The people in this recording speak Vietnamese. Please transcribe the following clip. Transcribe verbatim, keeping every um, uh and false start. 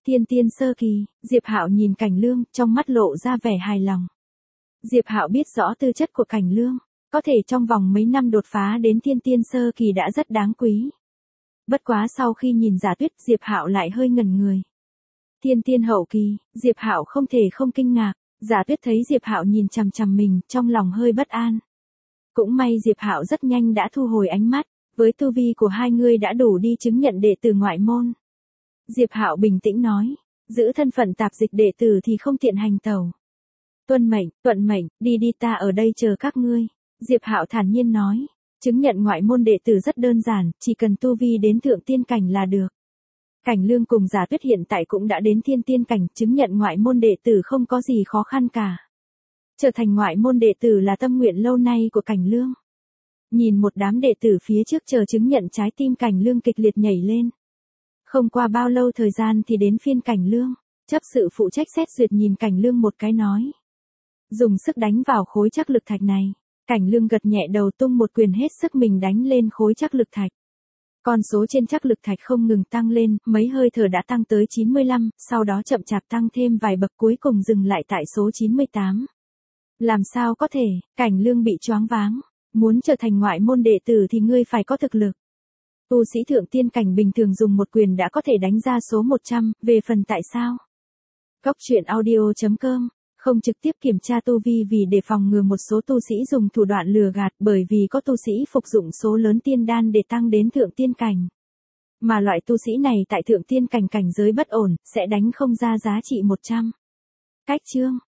Thiên tiên sơ kỳ, Diệp Hạo nhìn Cảnh Lương, trong mắt lộ ra vẻ hài lòng. Diệp Hạo biết rõ tư chất của Cảnh Lương, có thể trong vòng mấy năm đột phá đến thiên tiên sơ kỳ đã rất đáng quý. Bất quá sau khi nhìn Giả Tuyết, Diệp Hạo lại hơi ngẩn người. Thiên tiên hậu kỳ, Diệp Hạo không thể không kinh ngạc, Giả Tuyết thấy Diệp Hạo nhìn chằm chằm mình, trong lòng hơi bất an. Cũng may Diệp Hạo rất nhanh đã thu hồi ánh mắt, với tu vi của hai người đã đủ đi chứng nhận đệ tử ngoại môn. Diệp Hạo bình tĩnh nói, giữ thân phận tạp dịch đệ tử thì không tiện hành tẩu. Tuân mệnh, tuận mệnh, đi đi ta ở đây chờ các ngươi. Diệp Hạo thản nhiên nói, chứng nhận ngoại môn đệ tử rất đơn giản, chỉ cần tu vi đến thượng tiên cảnh là được. Cảnh Lương cùng Giả Tuyết hiện tại cũng đã đến thiên tiên cảnh, chứng nhận ngoại môn đệ tử không có gì khó khăn cả. Trở thành ngoại môn đệ tử là tâm nguyện lâu nay của Cảnh Lương. Nhìn một đám đệ tử phía trước chờ chứng nhận, trái tim Cảnh Lương kịch liệt nhảy lên. Không qua bao lâu thời gian thì đến phiên Cảnh Lương, chấp sự phụ trách xét duyệt nhìn Cảnh Lương một cái nói. Dùng sức đánh vào khối trắc lực thạch này. Cảnh Lương gật nhẹ đầu, tung một quyền hết sức mình đánh lên khối trắc lực thạch. Con số trên trắc lực thạch không ngừng tăng lên, mấy hơi thở đã tăng tới chín mươi lăm, sau đó chậm chạp tăng thêm vài bậc, cuối cùng dừng lại tại số chín mươi tám. Làm sao có thể, Cảnh Lương bị choáng váng. Muốn trở thành ngoại môn đệ tử thì ngươi phải có thực lực. Tu sĩ thượng tiên cảnh bình thường dùng một quyền đã có thể đánh ra số một trăm, về phần tại sao? Góc truyện audio chấm com không trực tiếp kiểm tra tu vi vì để phòng ngừa một số tu sĩ dùng thủ đoạn lừa gạt, bởi vì có tu sĩ phục dụng số lớn tiên đan để tăng đến thượng tiên cảnh. Mà loại tu sĩ này tại thượng tiên cảnh cảnh giới bất ổn, sẽ đánh không ra giá trị một trăm. Cách chương